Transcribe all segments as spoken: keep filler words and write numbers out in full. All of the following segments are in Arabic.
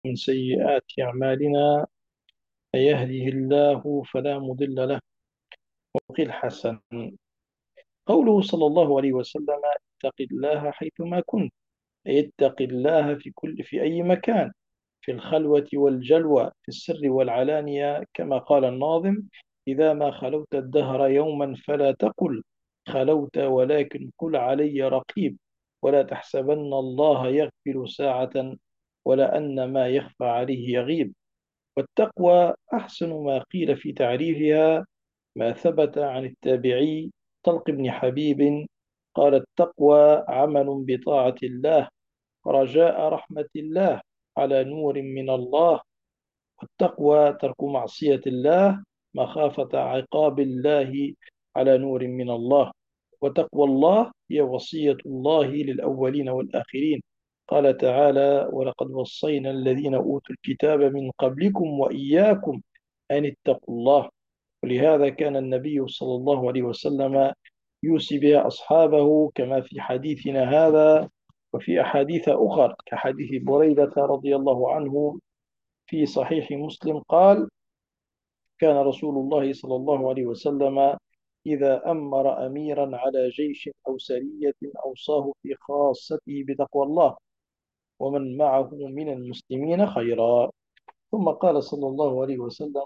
من سيئات أعمالنا، من يهده الله فلا مضل له وقيل حسن. قوله صلى الله عليه وسلم: اتق الله حيثما كنت، أي اتق الله في كل في أي مكان، في الخلوة والجلوة، في السر والعلانية، كما قال الناظم: إذا ما خلوت الدهر يوما فلا تقل خلوت، ولكن قل علي رقيب، ولا تحسبن الله يغفل ساعة، ولا أن ما يخفى عليه يغيب. والتقوى أحسن ما قيل في تعريفها ما ثبت عن التابعي طلق بن حبيب قال: التقوى عمل بطاعة الله، رجاء رحمة الله، على نور من الله. والتقوى ترك معصية الله، مخافة عقاب الله، على نور من الله. وتقوى الله هي وصية الله للأولين والآخرين. قال تعالى: ولقد وصينا الذين أوتوا الكتاب من قبلكم وإياكم أن اتقوا الله. ولهذا كان النبي صلى الله عليه وسلم يوصي بها أصحابه، كما في حديثنا هذا وفي أحاديث أخرى، كحديث بريدة رضي الله عنه في صحيح مسلم قال: كان رسول الله صلى الله عليه وسلم إذا أمر أميرا على جيش أو سرية أوصاه في خاصته بتقوى الله ومن معه من المسلمين خيرا. ثم قال صلى الله عليه وسلم: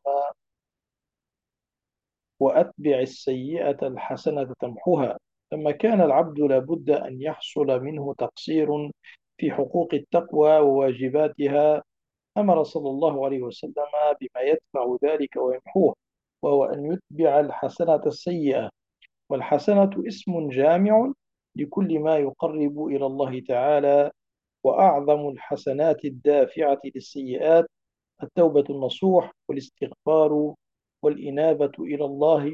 وأتبع السيئة الحسنة تمحها. لما كان العبد لابد أن يحصل منه تقصير في حقوق التقوى وواجباتها، أمر صلى الله عليه وسلم بما يدفع ذلك ويمحوه، وهو أن يتبع الحسنة السيئة. والحسنة اسم جامع لكل ما يقرب إلى الله تعالى. وأعظم الحسنات الدافعة للسيئات التوبة النصوح والاستغفار والإنابة إلى الله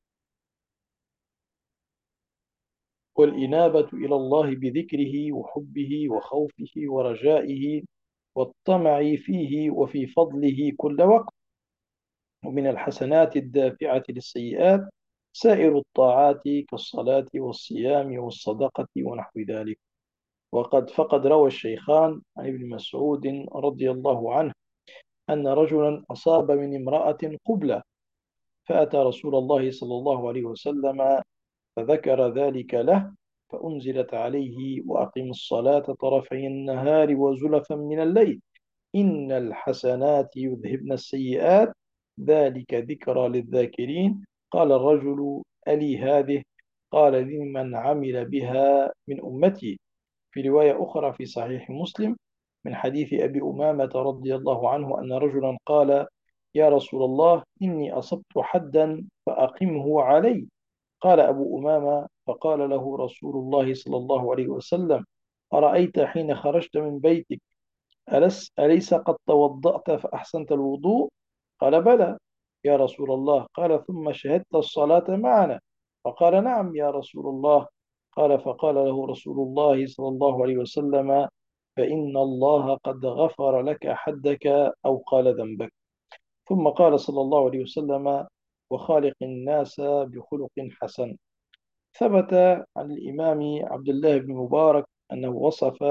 والإنابة إلى الله بذكره وحبه وخوفه ورجائه والطمع فيه وفي فضله كل وقت. ومن الحسنات الدافعة للسيئات سائر الطاعات كالصلاة والصيام والصدقة ونحو ذلك. وقد فقد روى الشيخان عن ابن مسعود رضي الله عنه أن رجلا أصاب من امرأة قبلة، فأتى رسول الله صلى الله عليه وسلم فذكر ذلك له، فأنزلت عليه: وأقم الصلاة طرفي النهار وزلفا من الليل، إن الحسنات يذهبن السيئات، ذلك ذكرى للذاكرين. قال الرجل: ألي هذه؟ قال: لمن عمل بها من أمتي. في رواية أخرى في صحيح مسلم من حديث أبي أمامة رضي الله عنه أن رجلا قال: يا رسول الله، إني أصبت حدا فأقمه علي. قال أبو أمامة: فقال له رسول الله صلى الله عليه وسلم: أرأيت حين خرجت من بيتك ألس أليس قد توضأت فأحسنت الوضوء؟ قال: بلى يا رسول الله. قال: ثم شهدت الصلاة معنا؟ فقال: نعم يا رسول الله. قال: فقال له رسول الله صلى الله عليه وسلم: فإن الله قد غفر لك حدك، أو قال ذنبك. ثم قال صلى الله عليه وسلم: وخالق الناس بخلق حسن. ثبت عن الإمام عبد الله بن مبارك أنه وصف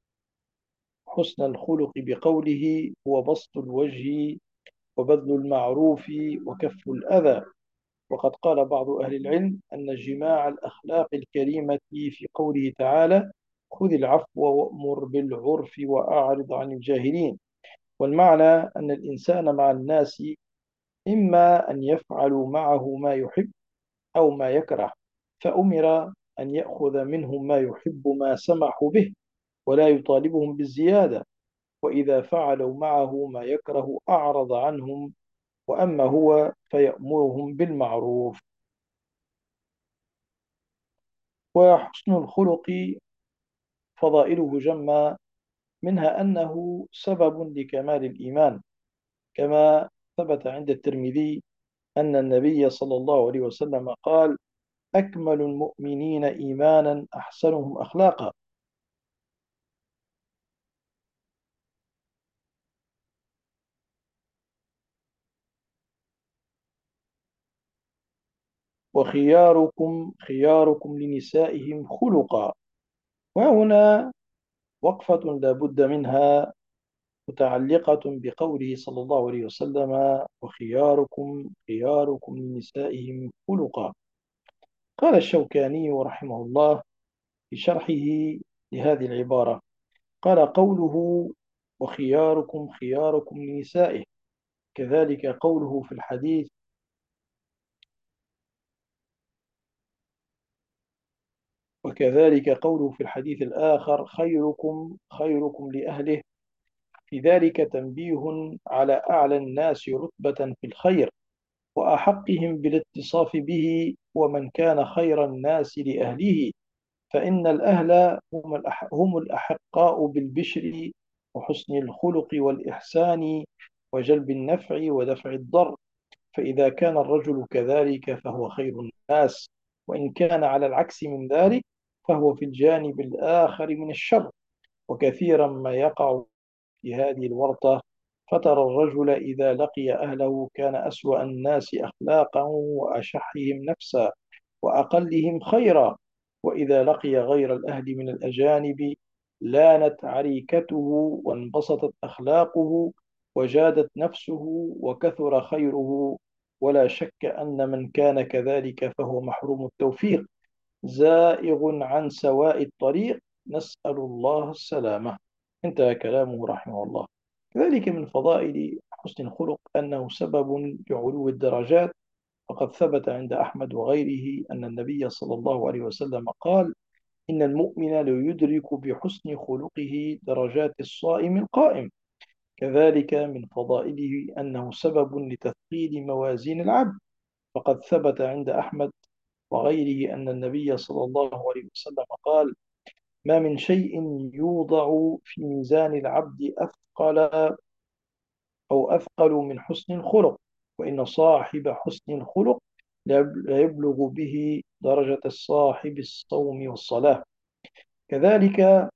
حسن الخلق بقوله: هو بسط الوجه وبذل المعروف وكف الأذى. وقد قال بعض أهل العلم أن جماع الأخلاق الكريمة في قوله تعالى: خذ العفو وأمر بالعرف وأعرض عن الجاهلين. والمعنى أن الإنسان مع الناس إما أن يفعلوا معه ما يحب أو ما يكره، فأمر أن يأخذ منهم ما يحب ما سمحوا به، ولا يطالبهم بالزيادة. وإذا فعلوا معه ما يكره أعرض عنهم، وأما هو فيأمرهم بالمعروف. وحسن الخلق فضائله جمة، منها أنه سبب لكمال الإيمان، كما ثبت عند الترمذي أن النبي صلى الله عليه وسلم قال: أكمل المؤمنين إيمانا أحسنهم أخلاقا. وخياركم خياركم لنسائهم خلقا. وهنا وقفة لا بد منها، متعلقة بقوله صلى الله عليه وسلم: وخياركم خياركم لنسائهم خلقا. قال الشوكاني رحمه الله في شرحه لهذه العبارة، قال: قوله وخياركم خياركم لنسائه، كذلك قوله في الحديث وكذلك قوله في الحديث الآخر: خيركم خيركم لأهله، في ذلك تنبيه على أعلى الناس رتبة في الخير وأحقهم بالاتصاف به، ومن كان خير الناس لأهله، فإن الأهل هم الأح- هم الأحقاء بالبشر وحسن الخلق والإحسان وجلب النفع ودفع الضر. فإذا كان الرجل كذلك فهو خير الناس، وإن كان على العكس من ذلك فهو في الجانب الآخر من الشر. وكثيرا ما يقع في هذه الورطة، فترى الرجل إذا لقي أهله كان أسوأ الناس أخلاقا وأشحهم نفسا وأقلهم خيرا، وإذا لقي غير الأهل من الأجانب لانت عريكته وانبسطت أخلاقه وجادت نفسه وكثر خيره. ولا شك أن من كان كذلك فهو محروم التوفيق، زائغ عن سواء الطريق، نسأل الله السلامة. انتهى كلامه رحمه الله. كذلك من فضائل حسن الخلق أنه سبب لعلو الدرجات، فقد ثبت عند أحمد وغيره أن النبي صلى الله عليه وسلم قال: إن المؤمن ليدرك بحسن خلقه درجات الصائم القائم. كذلك من فضائله أنه سبب لتثقيل موازين العبد، فقد ثبت عند أحمد وغيره أن النبي صلى الله عليه وسلم قال: ما من شيء يوضع في ميزان العبد أثقل أو أثقل من حسن الخلق، وإن صاحب حسن الخلق لا يبلغ به درجة الصاحب الصوم والصلاة. كذلك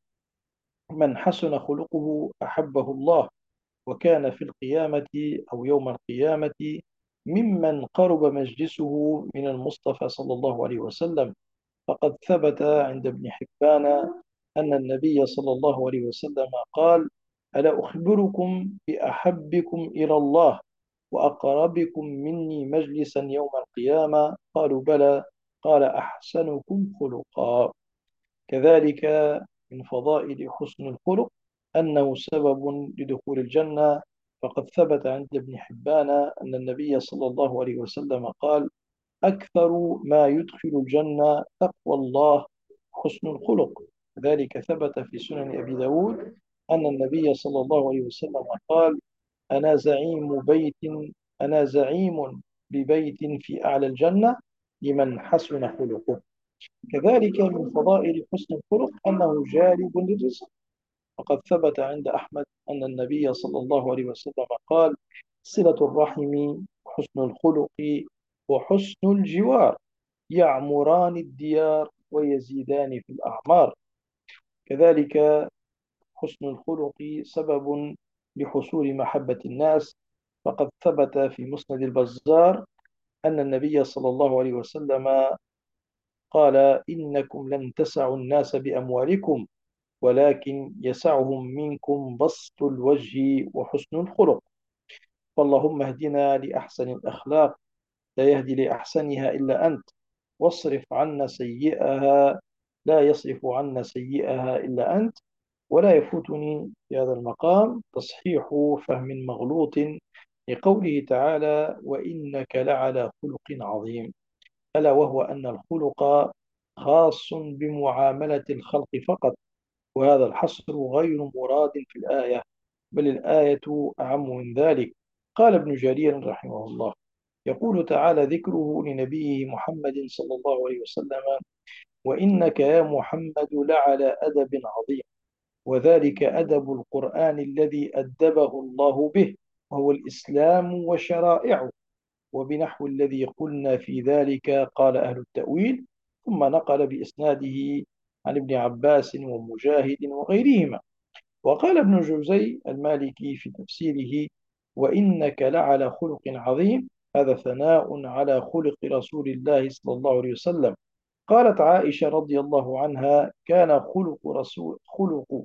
من حسن خلقه أحبه الله، وكان في القيامة أو يوم القيامة ممن قرب مجلسه من المصطفى صلى الله عليه وسلم. فقد ثبت عند ابن حبان أن النبي صلى الله عليه وسلم قال: ألا أخبركم بأحبكم إلى الله وأقربكم مني مجلسا يوم القيامة؟ قالوا: بلى. قال: أحسنكم خلقا. كذلك من فضائل حسن الخلق أنه سبب لدخول الجنة، فقد ثبت عند ابن حبان أن النبي صلى الله عليه وسلم قال: أكثر ما يدخل الجنة تقوى الله حسن الخلق. ذلك ثبت في سنن أبي داود أن النبي صلى الله عليه وسلم قال: أنا زعيم بيت أنا زعيم ببيت في أعلى الجنة لمن حسن خلقه. كذلك من فضائل حسن الخلق أنه جالب للرزق، فقد ثبت عند أحمد أن النبي صلى الله عليه وسلم قال: صلة الرحم حسن الخلق وحسن الجوار يعمران الديار ويزيدان في الأعمار. كذلك حسن الخلق سبب لحصول محبة الناس، فقد ثبت في مسند البزار أن النبي صلى الله عليه وسلم قال: إنكم لن تسعوا الناس بأموالكم، ولكن يسعهم منكم بسط الوجه وحسن الخلق. فاللهم اهدنا لأحسن الأخلاق، لا يهدي لأحسنها إلا أنت، واصرف عنا سيئها، لا يصرف عنا سيئها إلا أنت. ولا يفوتني في هذا المقام تصحيح فهم مغلوط لقوله تعالى: وإنك لعلى خلق عظيم، ألا وهو أن الخلق خاص بمعاملة الخلق فقط، وهذا الحصر غير مراد في الآية، بل الآية أعم من ذلك. قال ابن جرير رحمه الله: يقول تعالى ذكره لنبيه محمد صلى الله عليه وسلم: وإنك يا محمد لعلى أدب عظيم، وذلك أدب القرآن الذي أدبه الله به، وهو الإسلام وشرائعه. وبنحو الذي قلنا في ذلك قال أهل التأويل. ثم نقل بإسناده عن ابن عباس ومجاهد وغيرهما. وقال ابن جوزي المالكي في تفسيره: وإنك لعلى خلق عظيم، هذا ثناء على خلق رسول الله صلى الله عليه وسلم. قالت عائشة رضي الله عنها: كان خلق رسول خلق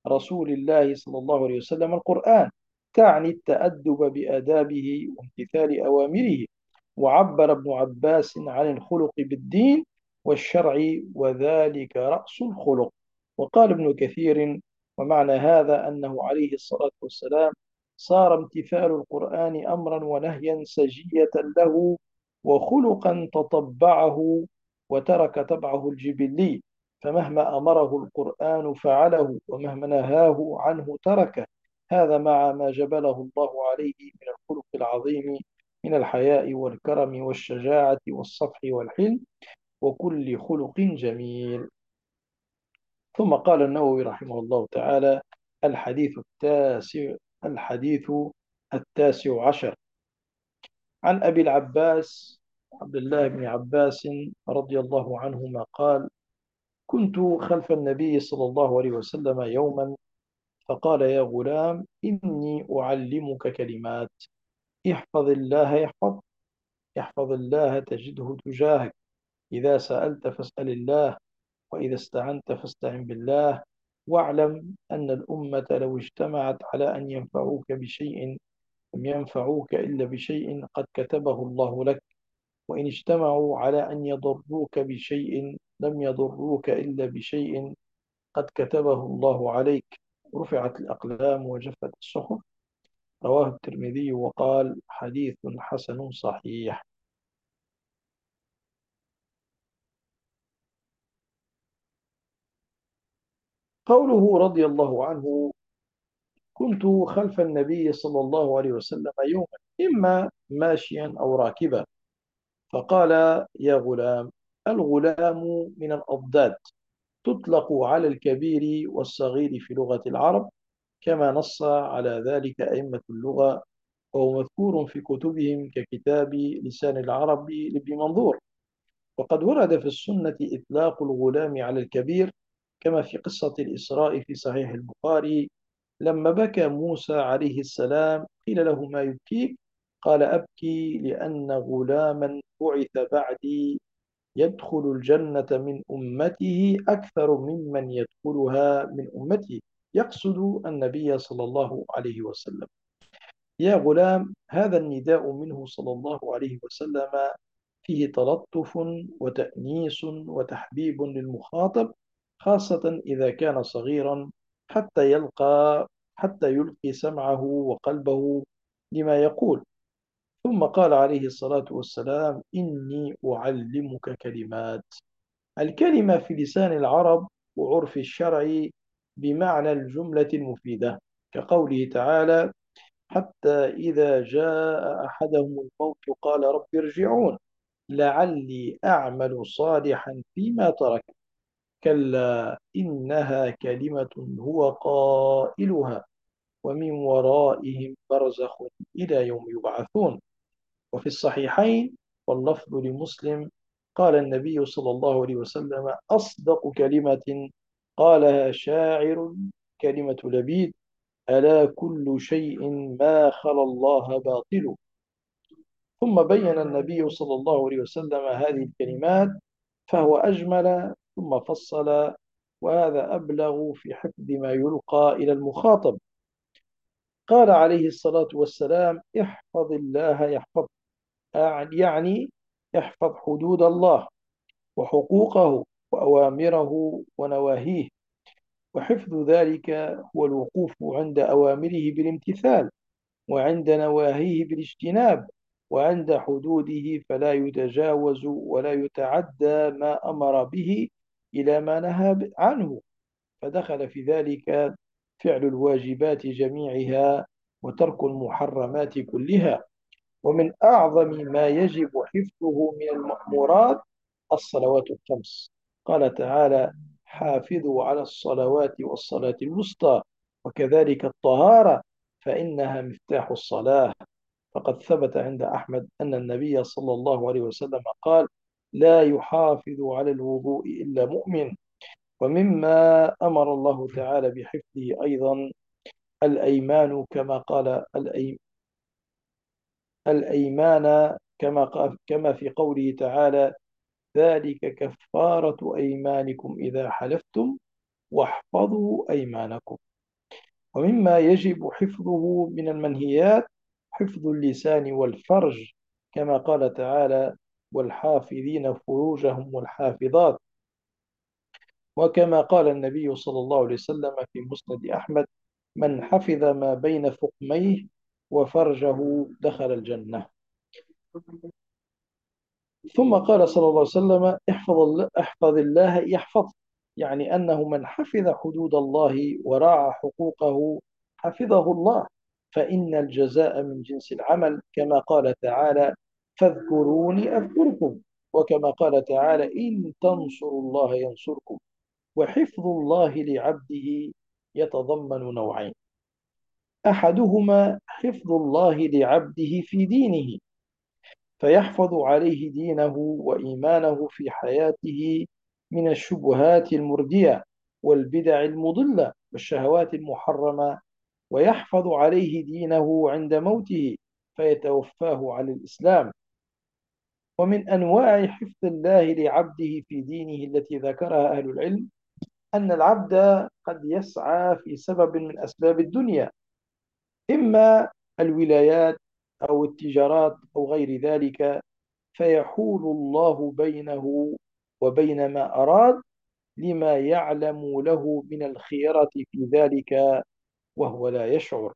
رسول الله صلى الله عليه وسلم القرآن، تعني التأدب بآدابه وامتثال أوامره. وعبر ابن عباس عن الخلق بالدين والشرع، وذلك رأس الخلق. وقال ابن كثير: ومعنى هذا أنه عليه الصلاة والسلام صار امتثال القرآن أمرا ونهيا سجية له، وخلقا تطبعه، وترك طبعه الجبلي، فمهما أمره القرآن فعله، ومهما نهاه عنه تركه. هذا مع ما جبله الله عليه من الخلق العظيم، من الحياء والكرم والشجاعة والصفح والحلم، وكل خلق جميل. ثم قال النووي رحمه الله تعالى: الحديث التاسع الحديث التاسع عشر عن أبي العباس عبد الله بن عباس رضي الله عنهما قال: كنت خلف النبي صلى الله عليه وسلم يوما، فقال: يا غلام، إني أعلمك كلمات، احفظ الله يحفظ احفظ الله تجده تجاهك، إذا سألت فاسأل الله، وإذا استعنت فاستعن بالله، واعلم أن الأمة لو اجتمعت على أن ينفعوك بشيء لم ينفعوك إلا بشيء قد كتبه الله لك، وإن اجتمعوا على أن يضروك بشيء لم يضروك إلا بشيء قد كتبه الله عليك. رفعت الأقلام وجفت الصحف. رواه الترمذي وقال: حديث حسن صحيح. قوله رضي الله عنه: كنت خلف النبي صلى الله عليه وسلم يوما، إما ماشيا أو راكبا، فقال: يا غلام. الغلام من الأضداد، تطلق على الكبير والصغير في لغة العرب، كما نص على ذلك أئمة اللغة، وهو مذكور في كتبهم ككتاب لسان العرب لابن منظور. وقد ورد في السنة إطلاق الغلام على الكبير، كما في قصة الإسراء في صحيح البخاري، لما بكى موسى عليه السلام قيل له: ما يبكيك؟ قال: أبكي لأن غلاما بعث بعدي يدخل الجنة من أمته أكثر ممن يدخلها من أمتي، يقصد النبي صلى الله عليه وسلم. يا غلام، هذا النداء منه صلى الله عليه وسلم فيه تلطف وتأنيس وتحبيب للمخاطب، خاصة إذا كان صغيرا، حتى يلقى حتى يلقي سمعه وقلبه لما يقول. ثم قال عليه الصلاة والسلام: إني أعلمك كلمات. الكلمة في لسان العرب وعرف الشرع بمعنى الجملة المفيدة، كقوله تعالى: حتى إذا جاء أحدهم الموت قال رب ارجعون لعلي أعمل صالحا فيما ترك، كلا إنها كلمة هو قائلها ومن ورائهم برزخ إلى يوم يبعثون. وفي الصحيحين واللفظ لمسلم قال النبي صلى الله عليه وسلم: أصدق كلمة قالها شاعر كلمة لبيد: ألا كل شيء ما خلا الله باطل. ثم بين النبي صلى الله عليه وسلم هذه الكلمات فهو أجمل ثم فصل، وهذا أبلغ في حفظ ما يلقى إلى المخاطب. قال عليه الصلاة والسلام: احفظ الله يحفظ، يعني احفظ حدود الله وحقوقه وأوامره ونواهيه. وحفظ ذلك هو الوقوف عند أوامره بالامتثال، وعند نواهيه بالاجتناب، وعند حدوده فلا يتجاوز ولا يتعدى ما أمر به إلى ما نهى عنه، فدخل في ذلك فعل الواجبات جميعها وترك المحرمات كلها. ومن أعظم ما يجب حفظه من المأمورات الصلوات الخمس. قال تعالى: حافظوا على الصلوات والصلاة الوسطى، وكذلك الطهارة فإنها مفتاح الصلاة. فقد ثبت عند أحمد أن النبي صلى الله عليه وسلم قال: لا يحافظ على الوضوء إلا مؤمن. ومما أمر الله تعالى بحفظه أيضا الأيمان، كما قال الأي... الأيمان كما قال كما في قوله تعالى: ذلك كفارة أيمانكم إذا حلفتم واحفظوا أيمانكم. ومما يجب حفظه من المنهيات حفظ اللسان والفرج، كما قال تعالى: والحافظين فروجهم والحافظات. وكما قال النبي صلى الله عليه وسلم في مسند أحمد: من حفظ ما بين فقميه وفرجه دخل الجنة. ثم قال صلى الله عليه وسلم: احفظ الله, احفظ الله يحفظ، يعني أنه من حفظ حدود الله وراعى حقوقه حفظه الله، فإن الجزاء من جنس العمل، كما قال تعالى: فاذكروني أذكركم. وكما قال تعالى: إن تنصروا الله ينصركم. وحفظ الله لعبده يتضمن نوعين: أحدهما حفظ الله لعبده في دينه، فيحفظ عليه دينه وإيمانه في حياته من الشبهات المردية والبدع المضلة والشهوات المحرمة، ويحفظ عليه دينه عند موته فيتوفاه على الإسلام. ومن أنواع حفظ الله لعبده في دينه التي ذكرها أهل العلم أن العبد قد يسعى في سبب من أسباب الدنيا، إما الولايات أو التجارات أو غير ذلك، فيحول الله بينه وبين ما أراد لما يعلم له من الخيرة في ذلك وهو لا يشعر.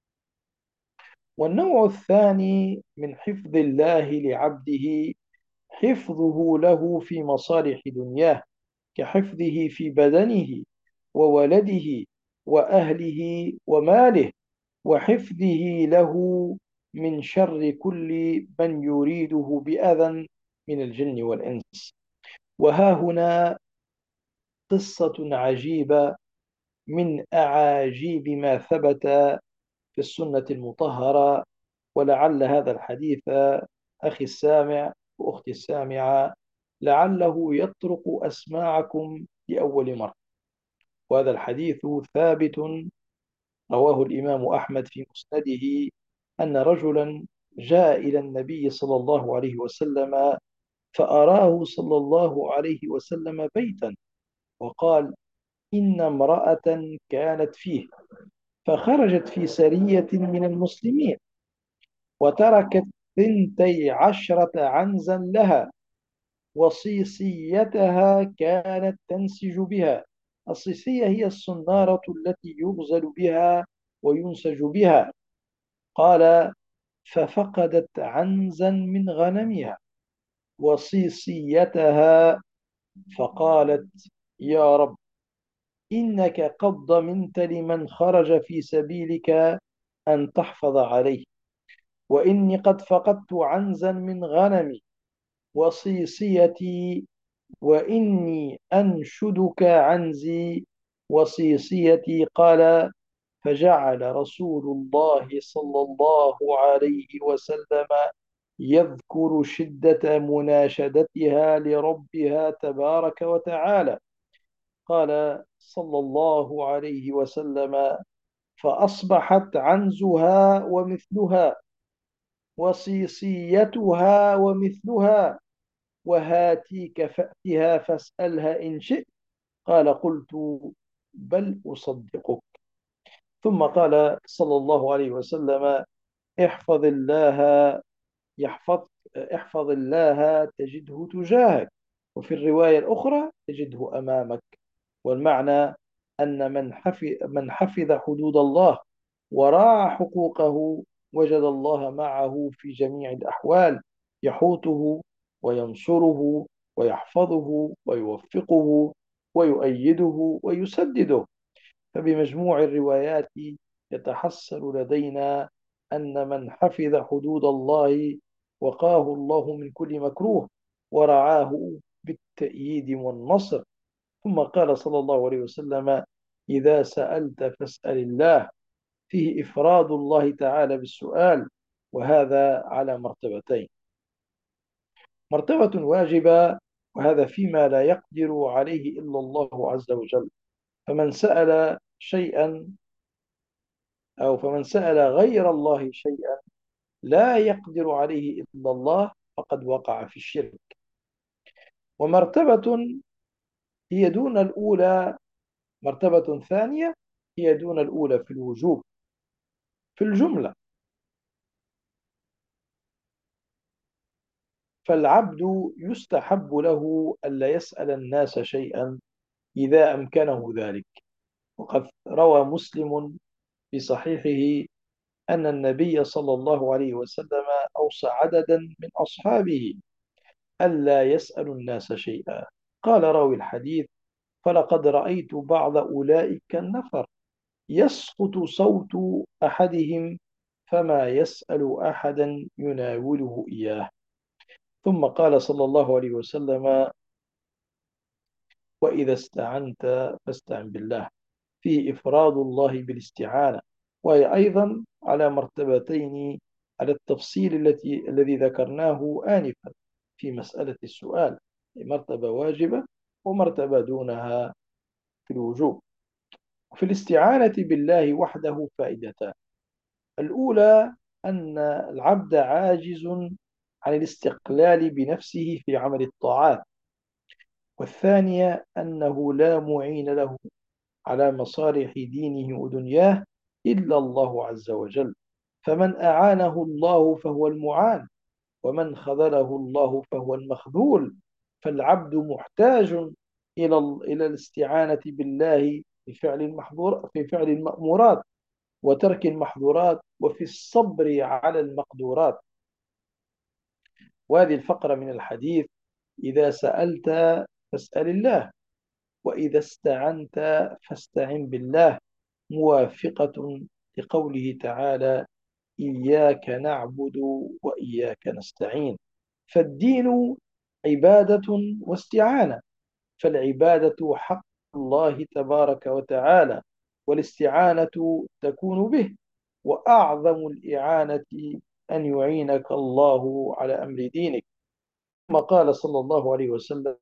والنوع الثاني من حفظ الله لعبده حفظه له في مصالح دنياه، كحفظه في بدنه وولده وأهله وماله، وحفظه له من شر كل من يريده بأذى من الجن والإنس. وها هنا قصة عجيبة من أعاجيب ما ثبت في السنة المطهرة، ولعل هذا الحديث أخي السامع وأختي السامعة لعله يطرق أسماعكم لأول مرة. وهذا الحديث ثابت، رواه الإمام أحمد في مسنده، أن رجلا جاء إلى النبي صلى الله عليه وسلم فأراه صلى الله عليه وسلم بيتا، وقال: إن امرأة كانت فيه فخرجت في سرية من المسلمين وتركت ثنتي عشرة عنزا لها، وصيصيتها كانت تنسج بها. الصيصية هي الصنارة التي يغزل بها وينسج بها. قال: ففقدت عنزا من غنمها وصيصيتها، فقالت: يا رب، إنك قد ضمنت لمن خرج في سبيلك أن تحفظ عليه، وإني قد فقدت عنزا من غنمي وصيصيتي، وإني أنشدك عنزي وصيصيتي. قال: فجعل رسول الله صلى الله عليه وسلم يذكر شدة مناشدتها لربها تبارك وتعالى. قال صلى الله عليه وسلم: فأصبحت عنزها ومثلها وصيصيتها ومثلها، وهاتيك فأتها فاسألها إن شئت. قال: قلت: بل أصدقك. ثم قال صلى الله عليه وسلم: احفظ الله يحفظ احفظ الله تجده تجاهك، وفي الرواية الأخرى تجده أمامك. والمعنى أن من حفظ, من حفظ حدود الله وراعى حقوقه وجد الله معه في جميع الأحوال، يحوطه وينصره ويحفظه ويوفقه ويؤيده ويسدده. فبمجموع الروايات يتحصل لدينا أن من حفظ حدود الله وقاه الله من كل مكروه ورعاه بالتأييد والنصر. ثم قال صلى الله عليه وسلم: إذا سألت فاسأل الله، فيه إفراد الله تعالى بالسؤال، وهذا على مرتبتين: مرتبة واجبة، وهذا فيما لا يقدر عليه إلا الله عز وجل، فمن سأل شيئا أو فمن سأل غير الله شيئا لا يقدر عليه إلا الله فقد وقع في الشرك. ومرتبة هي دون الأولى، مرتبة ثانية: هي دون الأولى في الوجوب في الجملة. فالعبد يستحب له ألا يسأل الناس شيئا إذا أمكنه ذلك. وقد روى مسلم في صحيحه أن النبي صلى الله عليه وسلم أوصى عددا من أصحابه ألا يسألوا الناس شيئا. قال راوي الحديث: فلقد رأيت بعض أولئك النفر يسقط صوت أحدهم فما يسأل أحدا يناوله إياه. ثم قال صلى الله عليه وسلم: وإذا استعنت فاستعن بالله، فيه إفراد الله بالاستعانة، وهي أيضا على مرتبتين على التفصيل التي الذي ذكرناه آنفا في مسألة السؤال، مرتبة واجبة ومرتبة دونها في الوجوب. في الاستعانة بالله وحده فائدتان: الأولى أن العبد عاجز عن الاستقلال بنفسه في عمل الطاعات، والثانية أنه لا معين له على مصالح دينه ودنياه إلا الله عز وجل، فمن أعانه الله فهو المعان، ومن خذله الله فهو المخذول. فالعبد محتاج إلى إلى الاستعانة بالله في فعل المحظور في فعل المأمورات وترك المحظورات وفي الصبر على المقدورات. وهذه الفقرة من الحديث: إذا سألت فاسأل الله، وإذا استعنت فاستعن بالله، موافقة لقوله تعالى: إياك نعبد وإياك نستعين. فالدين عبادة واستعانة، فالعبادة حق الله تبارك وتعالى، والاستعانة تكون به، وأعظم الإعانة أن يعينك الله على أمر دينك. ثم قال صلى الله عليه وسلم: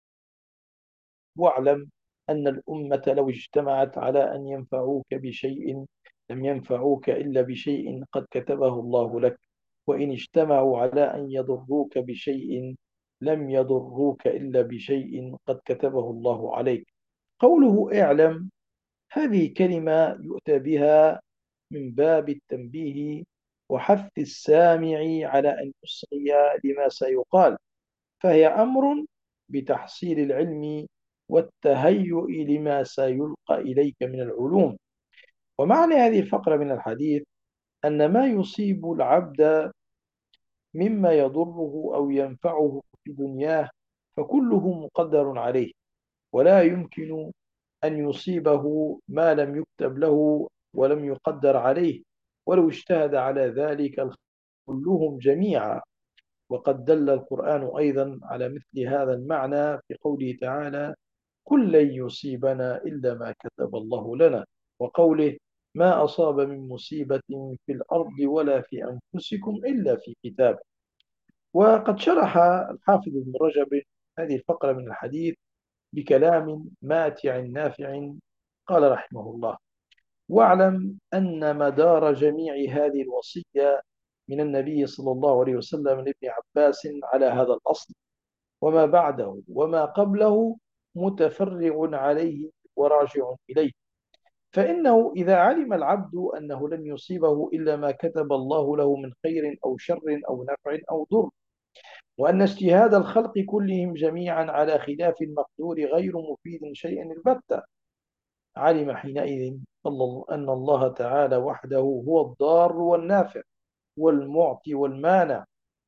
واعلم أن الأمة لو اجتمعت على أن ينفعوك بشيء لم ينفعوك إلا بشيء قد كتبه الله لك، وإن اجتمعوا على أن يضروك بشيء لم يضروك إلا بشيء قد كتبه الله عليك. قوله اعلم هذه كلمة يؤتى بها من باب التنبيه وحث السامع على أن يصغي لما سيقال، فهي أمر بتحصيل العلم والتهيؤ لما سيلقى إليك من العلوم. ومعنى هذه الفقرة من الحديث أن ما يصيب العبد مما يضره أو ينفعه في دنياه فكله مقدر عليه، ولا يمكن أن يصيبه ما لم يكتب له ولم يقدر عليه، ولو اجتهد على ذلك كلهم جميعا. وقد دل القرآن أيضا على مثل هذا المعنى في قوله تعالى: قل لن يصيبنا إلا ما كتب الله لنا، وقوله: ما أصاب من مصيبة في الأرض ولا في أنفسكم إلا في كتاب. وقد شرح الحافظ ابن رجب هذه الفقرة من الحديث بكلام ماتع نافع. قال رحمه الله: واعلم أن مدار جميع هذه الوصية من النبي صلى الله عليه وسلم لابن عباس على هذا الأصل، وما بعده وما قبله متفرع عليه وراجع إليه. فإنه إذا علم العبد أنه لن يصيبه إلا ما كتب الله له من خير أو شر أو نفع أو ضر، وأن اجتهاد الخلق كلهم جميعا على خلاف المقدور غير مفيد شيئا البتة، علم حينئذ أن الله تعالى وحده هو الضار والنافع والمعطي والمانع،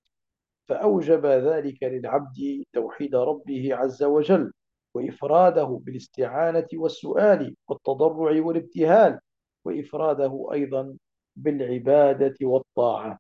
فأوجب ذلك للعبد توحيد ربه عز وجل، وإفراده بالاستعانة والسؤال والتضرع والابتهال، وإفراده أيضا بالعبادة والطاعة،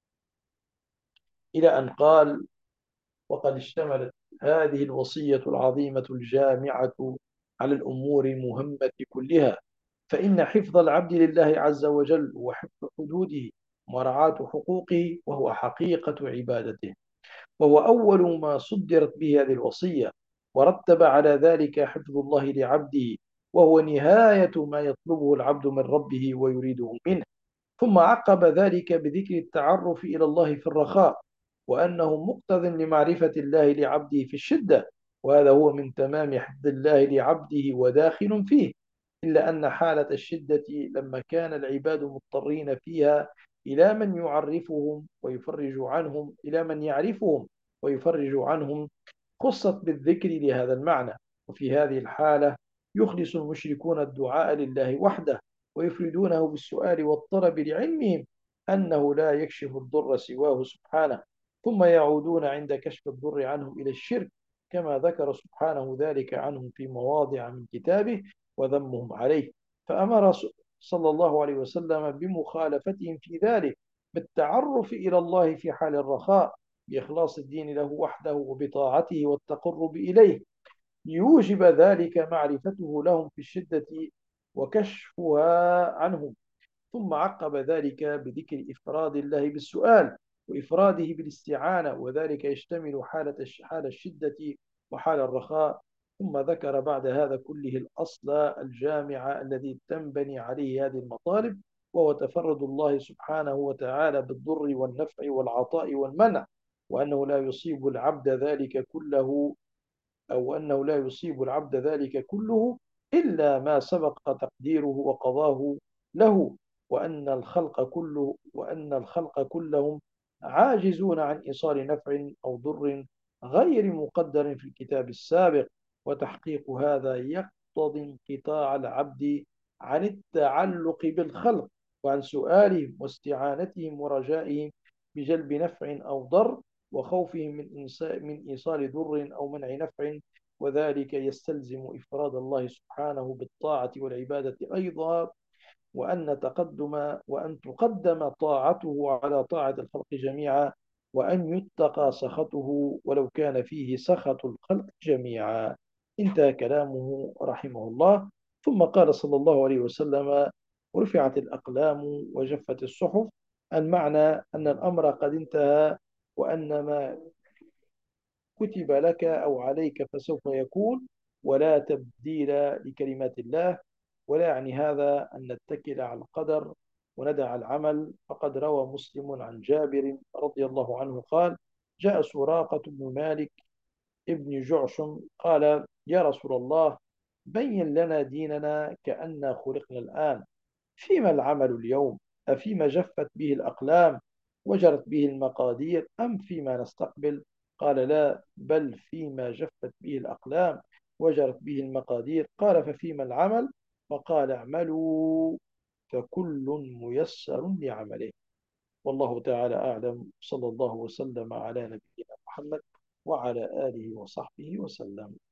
إلى أن قال: وقد اشتملت هذه الوصية العظيمة الجامعة على الأمور المهمة كلها، فإن حفظ العبد لله عز وجل وحفظ حدوده ومراعاة حقوقه وهو حقيقة عبادته، وهو أول ما صدرت به هذه الوصية، ورتب على ذلك حفظ الله لعبده، وهو نهاية ما يطلبه العبد من ربه ويريده منه. ثم عقب ذلك بذكر التعرف إلى الله في الرخاء، وأنه مقتض لمعرفة الله لعبده في الشدة، وهذا هو من تمام حفظ الله لعبده وداخل فيه، إلا أن حالة الشدة لما كان العباد مضطرين فيها إلى من يعرفهم ويفرج عنهم إلى من يعرفهم ويفرج عنهم خصت بالذكر لهذا المعنى. وفي هذه الحالة يخلص المشركون الدعاء لله وحده ويفردونه بالسؤال والطلب لعلمهم أنه لا يكشف الضر سواه سبحانه، ثم يعودون عند كشف الضر عنهم إلى الشرك كما ذكر سبحانه ذلك عنهم في مواضع من كتابه وذمهم عليه. فأمر صلى الله عليه وسلم بمخالفتهم في ذلك بالتعرف إلى الله في حال الرخاء بإخلاص الدين له وحده وبطاعته والتقرب إليه، ليوجب ذلك معرفته لهم في الشدة وكشفها عنهم. ثم عقب ذلك بذكر إفراد الله بالسؤال وإفراده بالاستعانة، وذلك يشتمل حالة حال الشدة وحال الرخاء. ثم ذكر بعد هذا كله الأصل الجامع الذي تنبني عليه هذه المطالب، وهو تفرد الله سبحانه وتعالى بالضر والنفع والعطاء والمنع، وأنه لا يصيب العبد ذلك كله أو أنه لا يصيب العبد ذلك كله إلا ما سبق تقديره وقضاه له، وأن الخلق كله وأن الخلق كلهم عاجزون عن إيصال نفع أو ضر غير مقدر في الكتاب السابق. وتحقيق هذا يقتضي انقطاع العبد عن التعلق بالخلق وعن سؤالهم واستعانتهم ورجائهم بجلب نفع أو ضر وخوفهم من من إيصال ضر أو منع نفع. وذلك يستلزم إفراد الله سبحانه بالطاعة والعبادة أيضا، وأن تقدم وأن تقدم طاعته على طاعة الخلق جميعا، وأن يتقى سخطه ولو كان فيه سخط الخلق جميعا. انتهى كلامه رحمه الله. ثم قال صلى الله عليه وسلم: رفعت الأقلام وجفت الصحف. المعنى أن الأمر قد انتهى، وأن ما كتب لك أو عليك فسوف يكون، ولا تبديل لكلمات الله. ولا يعني هذا أن نتكل على القدر وندع العمل. فقد روى مسلم عن جابر رضي الله عنه قال: جاء سراقة بن مالك ابن جعشم قال: يا رسول الله، بين لنا ديننا كأننا خلقنا الآن، فيما العمل اليوم؟ أفيما جفت به الأقلام وجرت به المقادير أم فيما نستقبل؟ قال: لا، بل فيما جفت به الأقلام وجرت به المقادير. قال: ففيما العمل؟ فقال: اعملوا فكل ميسر لعمله. والله تعالى أعلم. صلى الله وسلم على نبينا محمد وعلى آله وصحبه وسلم.